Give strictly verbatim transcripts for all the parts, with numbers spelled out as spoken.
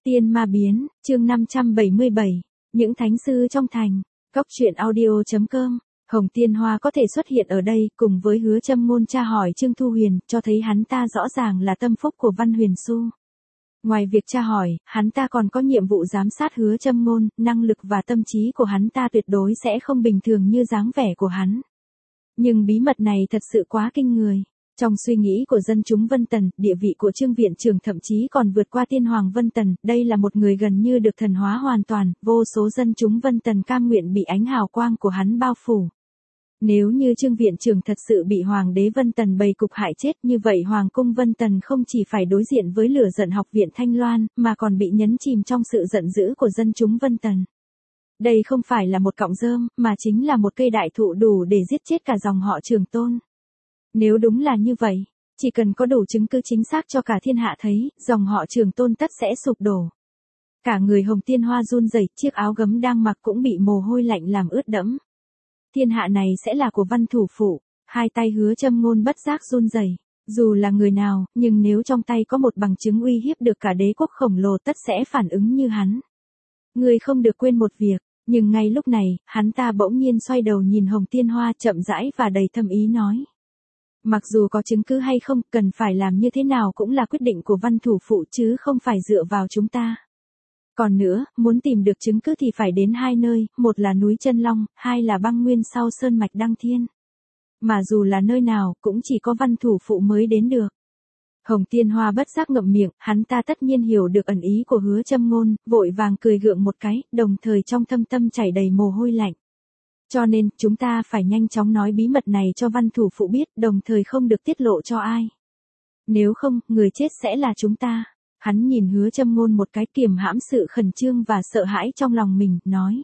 Tiên ma biến, chương năm trăm bảy mươi bảy, những thánh sư trong thành, cốc truyện audio.com. Hồng Tiên Hoa có thể xuất hiện ở đây cùng với Hứa Châm Ngôn tra hỏi Trương Thu Huyền, cho thấy hắn ta rõ ràng là tâm phúc của Văn Huyền Xu. Ngoài việc tra hỏi, hắn ta còn có nhiệm vụ giám sát Hứa Châm Ngôn, năng lực và tâm trí của hắn ta tuyệt đối sẽ không bình thường như dáng vẻ của hắn. Nhưng bí mật này thật sự quá kinh người. Trong suy nghĩ của dân chúng Vân Tần, địa vị của Trương Viện Trưởng thậm chí còn vượt qua Tiên Hoàng Vân Tần, đây là một người gần như được thần hóa hoàn toàn, vô số dân chúng Vân Tần cam nguyện bị ánh hào quang của hắn bao phủ. Nếu như Trương Viện Trưởng thật sự bị Hoàng đế Vân Tần bày cục hại chết, như vậy Hoàng cung Vân Tần không chỉ phải đối diện với lửa giận học viện Thanh Loan, mà còn bị nhấn chìm trong sự giận dữ của dân chúng Vân Tần. Đây không phải là một cọng rơm, mà chính là một cây đại thụ đủ để giết chết cả dòng họ Trường Tôn. Nếu đúng là như vậy, chỉ cần có đủ chứng cứ chính xác cho cả thiên hạ thấy, dòng họ Trường Tôn tất sẽ sụp đổ. Cả người Hồng Tiên Hoa run rẩy, chiếc áo gấm đang mặc cũng bị mồ hôi lạnh làm ướt đẫm. Thiên hạ này sẽ là của Văn thủ phụ, hai tay Hứa Châm Ngôn bất giác run rẩy. Dù là người nào, nhưng nếu trong tay có một bằng chứng uy hiếp được cả đế quốc khổng lồ tất sẽ phản ứng như hắn. Người không được quên một việc, nhưng ngay lúc này, hắn ta bỗng nhiên xoay đầu nhìn Hồng Tiên Hoa chậm rãi và đầy thâm ý nói. Mặc dù có chứng cứ hay không, cần phải làm như thế nào cũng là quyết định của Văn thủ phụ chứ không phải dựa vào chúng ta. Còn nữa, muốn tìm được chứng cứ thì phải đến hai nơi, một là núi Chân Long, hai là băng nguyên sau sơn mạch Đăng Thiên. Mà dù là nơi nào, cũng chỉ có Văn thủ phụ mới đến được. Hồng Tiên Hoa bất giác ngậm miệng, hắn ta tất nhiên hiểu được ẩn ý của Hứa Châm Ngôn, vội vàng cười gượng một cái, đồng thời trong thâm tâm chảy đầy mồ hôi lạnh. Cho nên, chúng ta phải nhanh chóng nói bí mật này cho Văn thủ phụ biết, đồng thời không được tiết lộ cho ai. Nếu không, người chết sẽ là chúng ta. Hắn nhìn Hứa Châm Ngôn một cái, kiềm hãm sự khẩn trương và sợ hãi trong lòng mình, nói.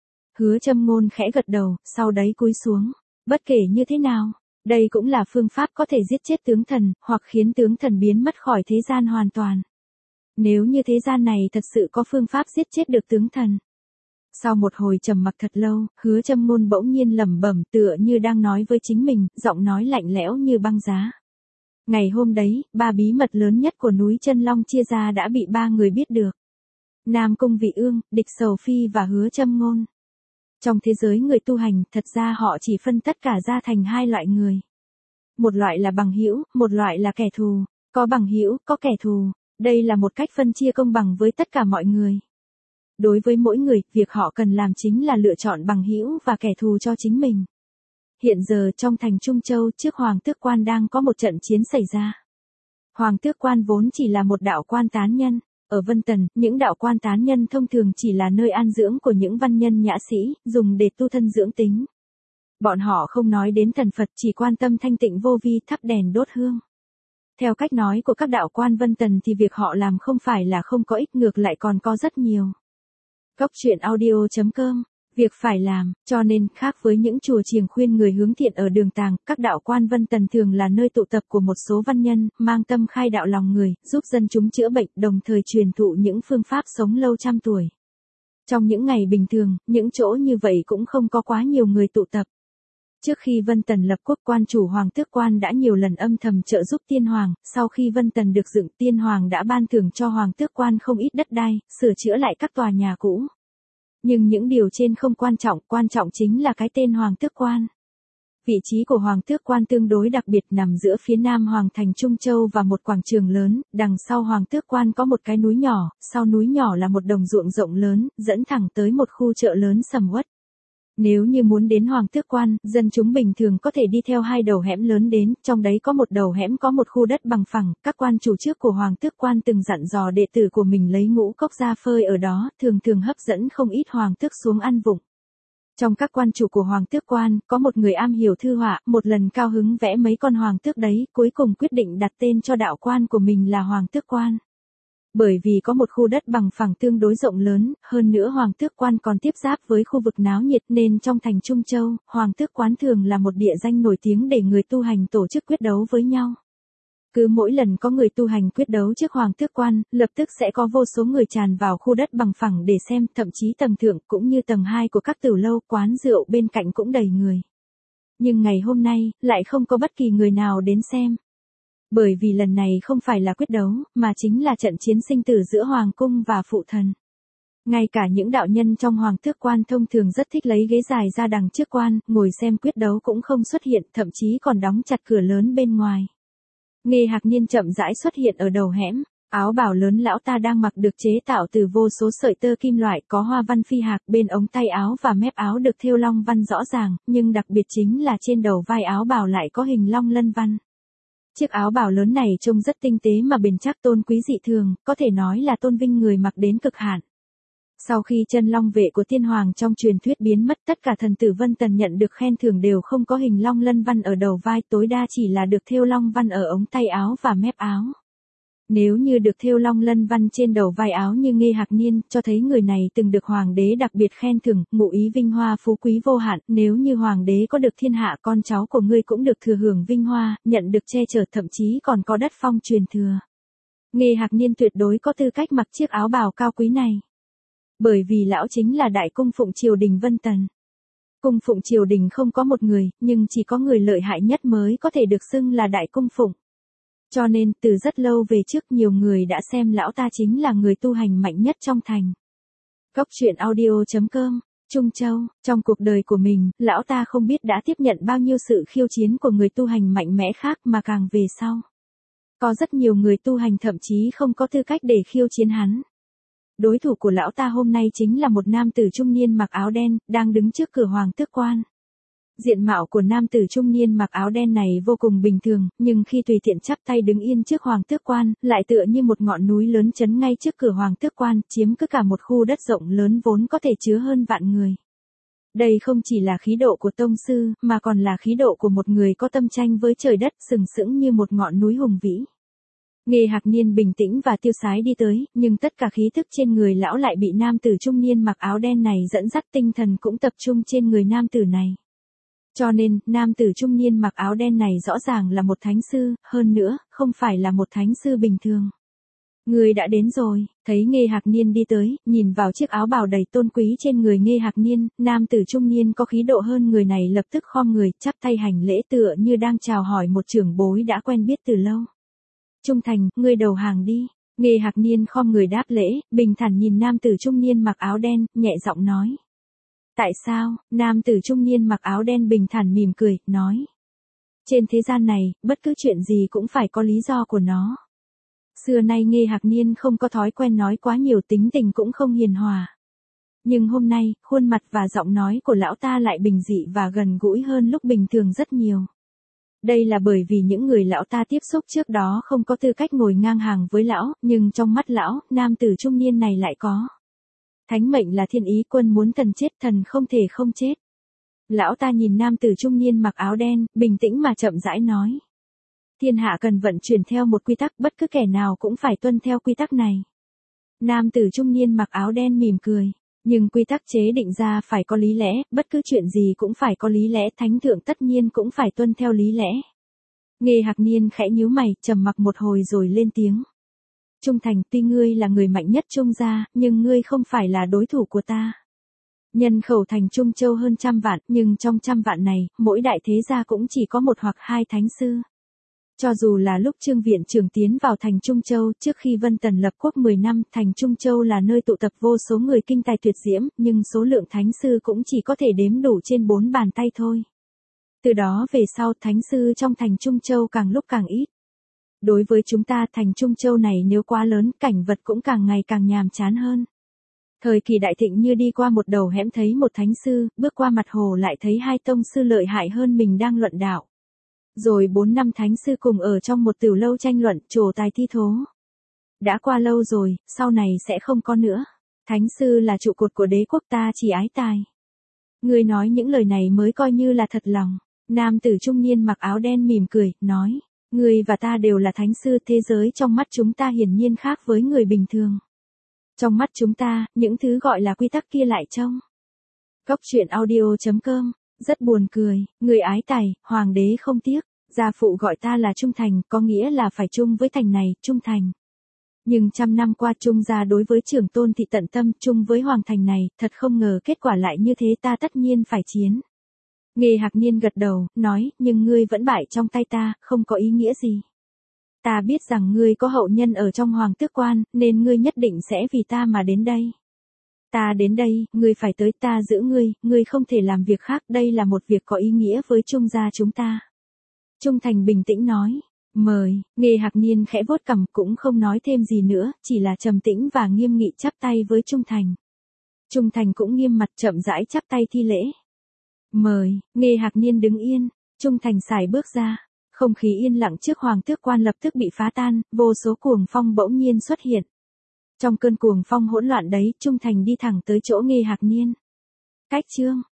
Hứa Châm Ngôn khẽ gật đầu, sau đấy cúi xuống. Bất kể như thế nào, đây cũng là phương pháp có thể giết chết tướng thần, hoặc khiến tướng thần biến mất khỏi thế gian hoàn toàn. Nếu như thế gian này thật sự có phương pháp giết chết được tướng thần. Sau một hồi trầm mặc thật lâu, Hứa Châm Ngôn bỗng nhiên lẩm bẩm tựa như đang nói với chính mình, giọng nói lạnh lẽo như băng giá. Ngày hôm đấy, ba bí mật lớn nhất của núi Chân Long chia ra đã bị ba người biết được. Nam Cung Vị Ương, Địch Sầu Phi và Hứa Châm Ngôn. Trong thế giới người tu hành, thật ra họ chỉ phân tất cả ra thành hai loại người. Một loại là bằng hữu, một loại là kẻ thù. Có bằng hữu, có kẻ thù. Đây là một cách phân chia công bằng với tất cả mọi người. Đối với mỗi người, việc họ cần làm chính là lựa chọn bằng hữu và kẻ thù cho chính mình. Hiện giờ trong thành Trung Châu trước Hoàng Tước Quan đang có một trận chiến xảy ra. Hoàng Tước Quan vốn chỉ là một đạo quan tán nhân. Ở Vân Tần, những đạo quan tán nhân thông thường chỉ là nơi an dưỡng của những văn nhân nhã sĩ, dùng để tu thân dưỡng tính. Bọn họ không nói đến thần Phật, chỉ quan tâm thanh tịnh vô vi, thắp đèn đốt hương. Theo cách nói của các đạo quan Vân Tần thì việc họ làm không phải là không có ích, ngược lại còn có rất nhiều. Cốc truyện audio.com. Việc phải làm, cho nên, khác với những chùa chiền khuyên người hướng thiện ở đường tàng, các đạo quan Vân Tần thường là nơi tụ tập của một số văn nhân, mang tâm khai đạo lòng người, giúp dân chúng chữa bệnh, đồng thời truyền thụ những phương pháp sống lâu trăm tuổi. Trong những ngày bình thường, những chỗ như vậy cũng không có quá nhiều người tụ tập. Trước khi Vân Tần lập quốc, quan chủ Hoàng Tước Quan đã nhiều lần âm thầm trợ giúp Tiên Hoàng, sau khi Vân Tần được dựng, Tiên Hoàng đã ban thưởng cho Hoàng Tước Quan không ít đất đai, sửa chữa lại các tòa nhà cũ. Nhưng những điều trên không quan trọng, quan trọng chính là cái tên Hoàng Tước Quan. Vị trí của Hoàng Tước Quan tương đối đặc biệt, nằm giữa phía nam Hoàng thành Trung Châu và một quảng trường lớn, đằng sau Hoàng Tước Quan có một cái núi nhỏ, sau núi nhỏ là một đồng ruộng rộng lớn, dẫn thẳng tới một khu chợ lớn sầm uất. Nếu như muốn đến Hoàng Tước Quan, dân chúng bình thường có thể đi theo hai đầu hẻm lớn đến, trong đấy có một đầu hẻm có một khu đất bằng phẳng, các quan chủ trước của Hoàng Tước Quan từng dặn dò đệ tử của mình lấy ngũ cốc ra phơi ở đó, thường thường hấp dẫn không ít hoàng tước xuống ăn vụng. Trong các quan chủ của Hoàng Tước Quan, có một người am hiểu thư họa, một lần cao hứng vẽ mấy con hoàng tước đấy, cuối cùng quyết định đặt tên cho đạo quan của mình là Hoàng Tước Quan. Bởi vì có một khu đất bằng phẳng tương đối rộng lớn, hơn nữa Hoàng Tước Quan còn tiếp giáp với khu vực náo nhiệt nên trong thành Trung Châu, Hoàng Tước Quán thường là một địa danh nổi tiếng để người tu hành tổ chức quyết đấu với nhau. Cứ mỗi lần có người tu hành quyết đấu trước Hoàng Tước Quan, lập tức sẽ có vô số người tràn vào khu đất bằng phẳng để xem, thậm chí tầng thượng cũng như tầng hai của các tửu lâu, quán rượu bên cạnh cũng đầy người. Nhưng ngày hôm nay, lại không có bất kỳ người nào đến xem. Bởi vì lần này không phải là quyết đấu, mà chính là trận chiến sinh tử giữa Hoàng cung và phụ thần. Ngay cả những đạo nhân trong Hoàng tước quan thông thường rất thích lấy ghế dài ra đằng trước quan, ngồi xem quyết đấu cũng không xuất hiện, thậm chí còn đóng chặt cửa lớn bên ngoài. Nghê Hạc Niên chậm rãi xuất hiện ở đầu hẻm, áo bào lớn lão ta đang mặc được chế tạo từ vô số sợi tơ kim loại có hoa văn phi hạc, bên ống tay áo và mép áo được thêu long văn rõ ràng, nhưng đặc biệt chính là trên đầu vai áo bào lại có hình long lân văn. Chiếc áo bào lớn này trông rất tinh tế mà bền chắc tôn quý dị thường, có thể nói là tôn vinh người mặc đến cực hạn. Sau khi chân long vệ của tiên hoàng trong truyền thuyết biến mất, tất cả thần tử Vân Tần nhận được khen thưởng đều không có hình long lân văn ở đầu vai, tối đa chỉ là được thêu long văn ở ống tay áo và mép áo. Nếu như được thêu long lân văn trên đầu vai áo như Nghê Hạc Niên, cho thấy người này từng được hoàng đế đặc biệt khen thưởng, ngụ ý vinh hoa phú quý vô hạn, nếu như hoàng đế có được thiên hạ, con cháu của ngươi cũng được thừa hưởng vinh hoa, nhận được che chở, thậm chí còn có đất phong truyền thừa. Nghê Hạc Niên tuyệt đối có tư cách mặc chiếc áo bào cao quý này. Bởi vì lão chính là đại cung phụng triều đình Vân Tần. Cung phụng triều đình không có một người, nhưng chỉ có người lợi hại nhất mới có thể được xưng là đại cung phụng. Cho nên, từ rất lâu về trước nhiều người đã xem lão ta chính là người tu hành mạnh nhất trong thành. Cốc truyện audio chấm com, Trung Châu, trong cuộc đời của mình, lão ta không biết đã tiếp nhận bao nhiêu sự khiêu chiến của người tu hành mạnh mẽ khác mà càng về sau. Có rất nhiều người tu hành thậm chí không có tư cách để khiêu chiến hắn. Đối thủ của lão ta hôm nay chính là một nam tử trung niên mặc áo đen, đang đứng trước cửa Hoàng tước quan. Diện mạo của nam tử trung niên mặc áo đen này vô cùng bình thường, nhưng khi tùy tiện chắp tay đứng yên trước Hoàng tước quan, lại tựa như một ngọn núi lớn chấn ngay trước cửa Hoàng tước quan, chiếm cứ cả một khu đất rộng lớn vốn có thể chứa hơn vạn người. Đây không chỉ là khí độ của tông sư, mà còn là khí độ của một người có tâm tranh với trời đất, sừng sững như một ngọn núi hùng vĩ. Nghê Hạc Niên bình tĩnh và tiêu sái đi tới, nhưng tất cả khí thức trên người lão lại bị nam tử trung niên mặc áo đen này dẫn dắt, tinh thần cũng tập trung trên người nam tử này. Cho nên, nam tử trung niên mặc áo đen này rõ ràng là một thánh sư, hơn nữa, không phải là một thánh sư bình thường. Người đã đến rồi, thấy Nghê Hạc Niên đi tới, nhìn vào chiếc áo bào đầy tôn quý trên người Nghê Hạc Niên, nam tử trung niên có khí độ hơn người này lập tức khom người, chắp tay hành lễ tựa như đang chào hỏi một trưởng bối đã quen biết từ lâu. Trung Thành, ngươi đầu hàng đi. Nghê Hạc Niên khom người đáp lễ, bình thản nhìn nam tử trung niên mặc áo đen, nhẹ giọng nói. Tại sao? Nam tử trung niên mặc áo đen bình thản mỉm cười, nói. Trên thế gian này, bất cứ chuyện gì cũng phải có lý do của nó. Xưa nay Nghê Hạc Niên không có thói quen nói quá nhiều, tính tình cũng không hiền hòa. Nhưng hôm nay, khuôn mặt và giọng nói của lão ta lại bình dị và gần gũi hơn lúc bình thường rất nhiều. Đây là bởi vì những người lão ta tiếp xúc trước đó không có tư cách ngồi ngang hàng với lão, nhưng trong mắt lão, nam tử trung niên này lại có. Thánh mệnh là thiên ý, quân muốn thần chết, thần không thể không chết. Lão ta nhìn nam tử trung niên mặc áo đen, bình tĩnh mà chậm rãi nói. Thiên hạ cần vận chuyển theo một quy tắc, bất cứ kẻ nào cũng phải tuân theo quy tắc này. Nam tử trung niên mặc áo đen mỉm cười. Nhưng quy tắc chế định ra phải có lý lẽ, bất cứ chuyện gì cũng phải có lý lẽ, thánh thượng tất nhiên cũng phải tuân theo lý lẽ. Nghê Hạc Niên khẽ nhíu mày, trầm mặc một hồi rồi lên tiếng. Trung Thành, tuy ngươi là người mạnh nhất Trung gia, nhưng ngươi không phải là đối thủ của ta. Nhân khẩu thành Trung Châu hơn trăm vạn, nhưng trong trăm vạn này, mỗi đại thế gia cũng chỉ có một hoặc hai thánh sư. Cho dù là lúc Trương Viện Trưởng tiến vào thành Trung Châu, trước khi Vân Tần lập quốc mười năm, thành Trung Châu là nơi tụ tập vô số người kinh tài tuyệt diễm, nhưng số lượng thánh sư cũng chỉ có thể đếm đủ trên bốn bàn tay thôi. Từ đó về sau, thánh sư trong thành Trung Châu càng lúc càng ít. Đối với chúng ta, thành Trung Châu này nếu quá lớn, cảnh vật cũng càng ngày càng nhàm chán hơn. Thời kỳ đại thịnh như đi qua một đầu hẻm thấy một thánh sư, bước qua mặt hồ lại thấy hai tông sư lợi hại hơn mình đang luận đạo. Rồi bốn năm thánh sư cùng ở trong một tiểu lâu tranh luận, trổ tài thi thố. Đã qua lâu rồi, sau này sẽ không có nữa. Thánh sư là trụ cột của đế quốc, ta chỉ ái tài. Người nói những lời này mới coi như là thật lòng. Nam tử trung niên mặc áo đen mỉm cười, nói. Người và ta đều là thánh sư, thế giới trong mắt chúng ta hiển nhiên khác với người bình thường. Trong mắt chúng ta, những thứ gọi là quy tắc kia lại trông. Cốc truyện audio chấm com, rất buồn cười, người ái tài, hoàng đế không tiếc. Gia phụ gọi ta là Trung Thành, có nghĩa là phải chung với thành này, Trung Thành. Nhưng trăm năm qua Trung gia đối với trưởng tôn thị tận tâm, chung với hoàng thành này, thật không ngờ kết quả lại như thế, ta tất nhiên phải chiến. Nghê Hạc Niên gật đầu, nói, nhưng ngươi vẫn bại trong tay ta, không có ý nghĩa gì. Ta biết rằng ngươi có hậu nhân ở trong hoàng tước quan, nên ngươi nhất định sẽ vì ta mà đến đây. Ta đến đây, ngươi phải tới, ta giữ ngươi, ngươi không thể làm việc khác, đây là một việc có ý nghĩa với Trung gia chúng ta. Trung Thành bình tĩnh nói, mời, Nghê Hạc Niên khẽ vuốt cằm cũng không nói thêm gì nữa, chỉ là trầm tĩnh và nghiêm nghị chắp tay với Trung Thành. Trung Thành cũng nghiêm mặt chậm rãi chắp tay thi lễ. Mời, Nghê Hạc Niên đứng yên, Trung Thành sải bước ra. Không khí yên lặng trước hoàng tước quan lập tức bị phá tan, vô số cuồng phong bỗng nhiên xuất hiện. Trong cơn cuồng phong hỗn loạn đấy, Trung Thành đi thẳng tới chỗ Nghê Hạc Niên. Cách chương